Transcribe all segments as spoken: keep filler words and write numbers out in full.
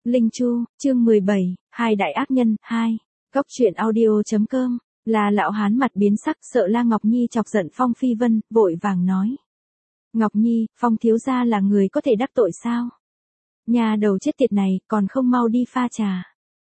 Linh Chu, chương mười bảy, hai đại ác nhân, hai. Góc truyện audio.com, là lão hán mặt biến sắc sợ La Ngọc Nhi chọc giận Phong Phi Vân, vội vàng nói. Ngọc Nhi, Phong thiếu gia là người có thể đắc tội sao? Nhà đầu chết tiệt này, còn không mau đi pha trà.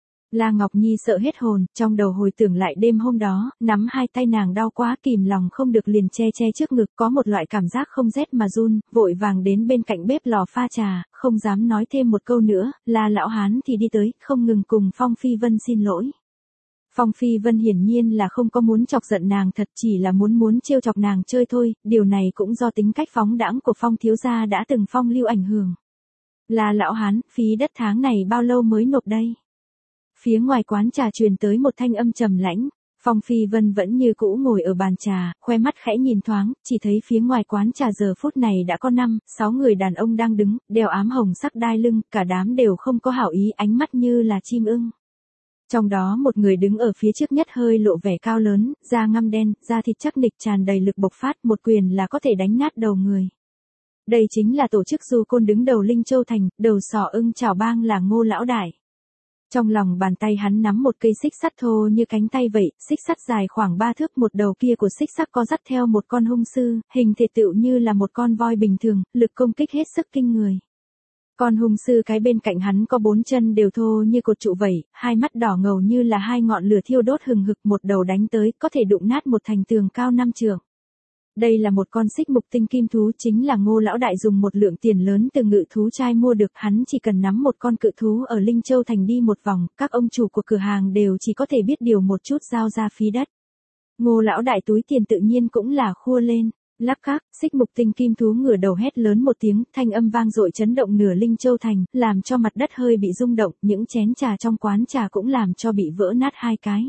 La Ngọc Nhi sợ hết hồn, trong đầu hồi tưởng lại đêm hôm đó, nắm hai tay nàng đau quá kìm lòng không được liền che che trước ngực, có một loại cảm giác không rét mà run, vội vàng đến bên cạnh bếp lò pha trà, không dám nói thêm một câu nữa, La lão hán thì đi tới, không ngừng cùng Phong Phi Vân xin lỗi. Phong Phi Vân hiển nhiên là không có muốn chọc giận nàng thật, chỉ là muốn muốn trêu chọc nàng chơi thôi, điều này cũng do tính cách phóng đãng của Phong thiếu gia đã từng phong lưu ảnh hưởng. La lão hán, phí đất tháng này bao lâu mới nộp đây? Phía ngoài quán trà truyền tới một thanh âm trầm lãnh, Phong Phi Vân vẫn như cũ ngồi ở bàn trà, khoe mắt khẽ nhìn thoáng, chỉ thấy phía ngoài quán trà giờ phút này đã có năm, sáu người đàn ông đang đứng, đeo ám hồng sắc đai lưng, cả đám đều không có hảo ý, ánh mắt như là chim ưng. Trong đó một người đứng ở phía trước nhất hơi lộ vẻ cao lớn, da ngăm đen, da thịt chắc nịch tràn đầy lực bộc phát, một quyền là có thể đánh nát đầu người. Đây chính là tổ chức du côn đứng đầu Linh Châu Thành, đầu sỏ ưng chảo bang là Ngô lão đại. Trong lòng bàn tay hắn nắm một cây xích sắt thô như cánh tay vậy, xích sắt dài khoảng ba thước, một đầu kia của xích sắt có dắt theo một con hung sư, hình thể tựu như là một con voi bình thường, lực công kích hết sức kinh người. Con hung sư cái bên cạnh hắn có bốn chân đều thô như cột trụ vậy, hai mắt đỏ ngầu như là hai ngọn lửa thiêu đốt hừng hực, một đầu đánh tới, có thể đụng nát một thành tường cao năm trượng. Đây là một con xích mục tinh kim thú, chính là Ngô lão đại dùng một lượng tiền lớn từ ngự thú trai mua được, hắn chỉ cần nắm một con cự thú ở Linh Châu Thành đi một vòng, các ông chủ của cửa hàng đều chỉ có thể biết điều một chút giao ra phí đất. Ngô lão đại túi tiền tự nhiên cũng là khua lên, lắc cắc, xích mục tinh kim thú ngửa đầu hét lớn một tiếng, thanh âm vang dội chấn động nửa Linh Châu Thành, làm cho mặt đất hơi bị rung động, những chén trà trong quán trà cũng làm cho bị vỡ nát hai cái.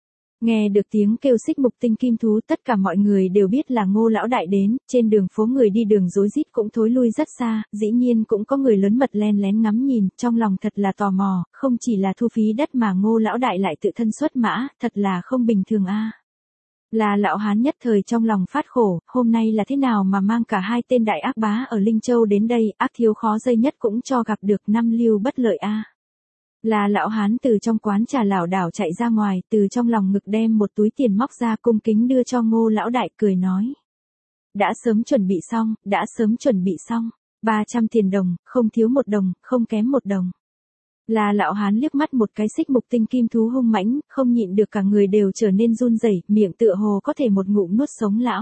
Nghe được tiếng kêu xích mục tinh kim thú, tất cả mọi người đều biết là Ngô lão đại đến, trên đường phố người đi đường rối rít cũng thối lui rất xa, dĩ nhiên cũng có người lớn mật len lén ngắm nhìn, trong lòng thật là tò mò, không chỉ là thu phí đất mà Ngô lão đại lại tự thân xuất mã, thật là không bình thường a. À. Là lão hán nhất thời trong lòng phát khổ, hôm nay là thế nào mà mang cả hai tên đại ác bá ở Linh Châu đến đây, ác thiếu khó dây nhất cũng cho gặp được năm lưu bất lợi a. À. Là lão hán từ trong quán trà lảo đảo chạy ra ngoài, từ trong lòng ngực đem một túi tiền móc ra cung kính đưa cho Ngô lão đại, cười nói. Đã sớm chuẩn bị xong, đã sớm chuẩn bị xong, ba trăm tiền đồng, không thiếu một đồng, không kém một đồng. Là lão hán liếc mắt một cái xích mục tinh kim thú hung mãnh, không nhịn được cả người đều trở nên run rẩy, miệng tựa hồ có thể một ngụm nuốt sống lão.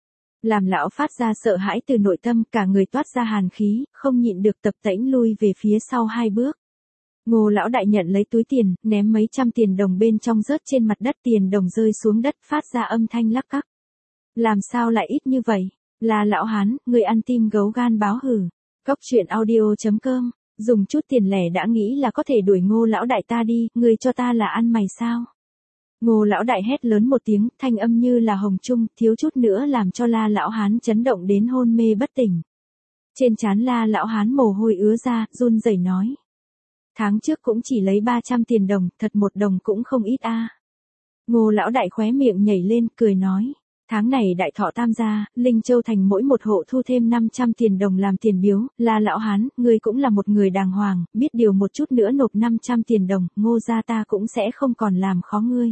Làm lão phát ra sợ hãi từ nội tâm, cả người toát ra hàn khí, không nhịn được tập tễnh lui về phía sau hai bước. Ngô lão đại nhận lấy túi tiền, ném mấy trăm tiền đồng bên trong rớt trên mặt đất, tiền đồng rơi xuống đất phát ra âm thanh lắc cắc. Làm sao lại ít như vậy? Là lão hán, người ăn tim gấu gan báo hử. Góc truyện audio.com, dùng chút tiền lẻ đã nghĩ là có thể đuổi Ngô lão đại ta đi, người cho ta là ăn mày sao? Ngô lão đại hét lớn một tiếng, thanh âm như là hồng trung, thiếu chút nữa làm cho La lão hán chấn động đến hôn mê bất tỉnh. Trên trán La lão hán mồ hôi ứa ra, run rẩy nói. Tháng trước cũng chỉ lấy ba trăm tiền đồng, thật một đồng cũng không ít a. À. Ngô lão đại khóe miệng nhảy lên, cười nói. Tháng này đại thọ tam gia, Linh Châu Thành mỗi một hộ thu thêm năm trăm tiền đồng làm tiền biếu, là lão hán, ngươi cũng là một người đàng hoàng, biết điều một chút nữa nộp năm trăm tiền đồng, Ngô gia ta cũng sẽ không còn làm khó ngươi.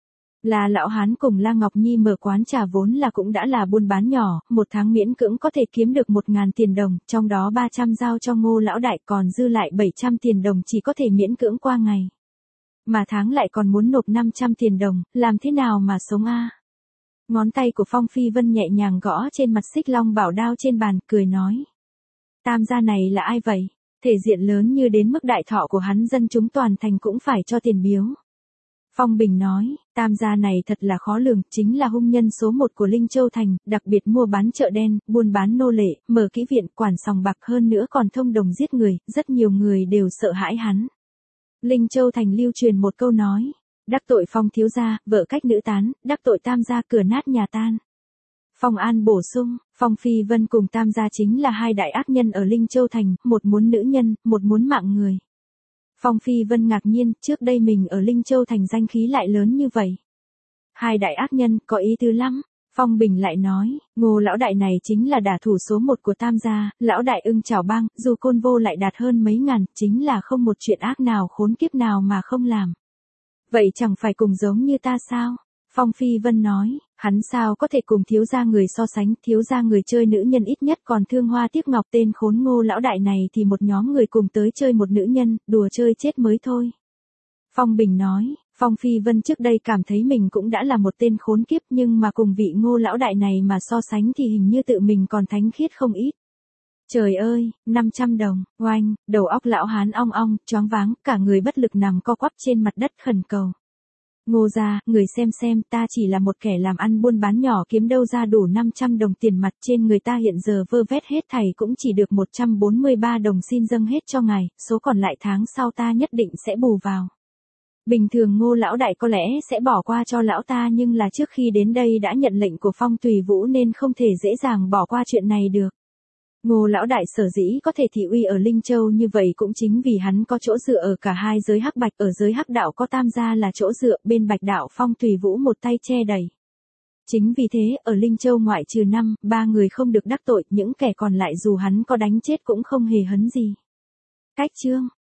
Là lão hán cùng La Ngọc Nhi mở quán trà vốn là cũng đã là buôn bán nhỏ, một tháng miễn cưỡng có thể kiếm được một ngàn tiền đồng, trong đó ba trăm giao cho Ngô lão đại, còn dư lại bảy trăm tiền đồng chỉ có thể miễn cưỡng qua ngày. Mà tháng lại còn muốn nộp năm trăm tiền đồng, làm thế nào mà sống a? À? Ngón tay của Phong Phi Vân nhẹ nhàng gõ trên mặt xích long bảo đao trên bàn, cười nói. Tam gia này là ai vậy? Thể diện lớn như đến mức đại thọ của hắn dân chúng toàn thành cũng phải cho tiền biếu. Phong Bình nói, tam gia này thật là khó lường, chính là hung nhân số một của Linh Châu Thành, đặc biệt mua bán chợ đen, buôn bán nô lệ, mở kỹ viện, quản sòng bạc, hơn nữa còn thông đồng giết người, rất nhiều người đều sợ hãi hắn. Linh Châu Thành lưu truyền một câu nói, đắc tội Phong thiếu gia, vợ cách nữ tán, đắc tội tam gia, cửa nát nhà tan. Phong An bổ sung, Phong Phi Vân cùng tam gia chính là hai đại ác nhân ở Linh Châu Thành, một muốn nữ nhân, một muốn mạng người. Phong Phi Vân ngạc nhiên, trước đây mình ở Linh Châu Thành danh khí lại lớn như vậy. Hai đại ác nhân, có ý tứ lắm. Phong Bình lại nói, Ngô lão đại này chính là đả thủ số một của Tam gia, lão đại ưng chảo bang, dù côn vô lại đạt hơn mấy ngàn, chính là không một chuyện ác nào khốn kiếp nào mà không làm. Vậy chẳng phải cùng giống như ta sao? Phong Phi Vân nói, hắn sao có thể cùng thiếu gia người so sánh, thiếu gia người chơi nữ nhân ít nhất còn thương hoa tiếc ngọc, tên khốn Ngô lão đại này thì một nhóm người cùng tới chơi một nữ nhân, đùa chơi chết mới thôi. Phong Bình nói, Phong Phi Vân trước đây cảm thấy mình cũng đã là một tên khốn kiếp, nhưng mà cùng vị Ngô lão đại này mà so sánh thì hình như tự mình còn thánh khiết không ít. Trời ơi, năm trăm đồng, oanh, đầu óc lão hán ong ong, choáng váng, cả người bất lực nằm co quắp trên mặt đất khẩn cầu. Ngô gia, người xem xem, ta chỉ là một kẻ làm ăn buôn bán nhỏ, kiếm đâu ra đủ năm trăm đồng tiền mặt, trên người ta hiện giờ vơ vét hết thảy cũng chỉ được một trăm bốn mươi ba đồng, xin dâng hết cho ngài, số còn lại tháng sau ta nhất định sẽ bù vào. Bình thường Ngô lão đại có lẽ sẽ bỏ qua cho lão ta, nhưng là trước khi đến đây đã nhận lệnh của Phong Tùy Vũ nên không thể dễ dàng bỏ qua chuyện này được. Ngô lão đại sở dĩ có thể thị uy ở Linh Châu như vậy cũng chính vì hắn có chỗ dựa ở cả hai giới hắc bạch, ở giới hắc đạo có Tam gia là chỗ dựa, bên bạch đạo Phong Tùy Vũ một tay che đầy. Chính vì thế, ở Linh Châu ngoại trừ năm, ba người không được đắc tội, những kẻ còn lại dù hắn có đánh chết cũng không hề hấn gì. Cách chương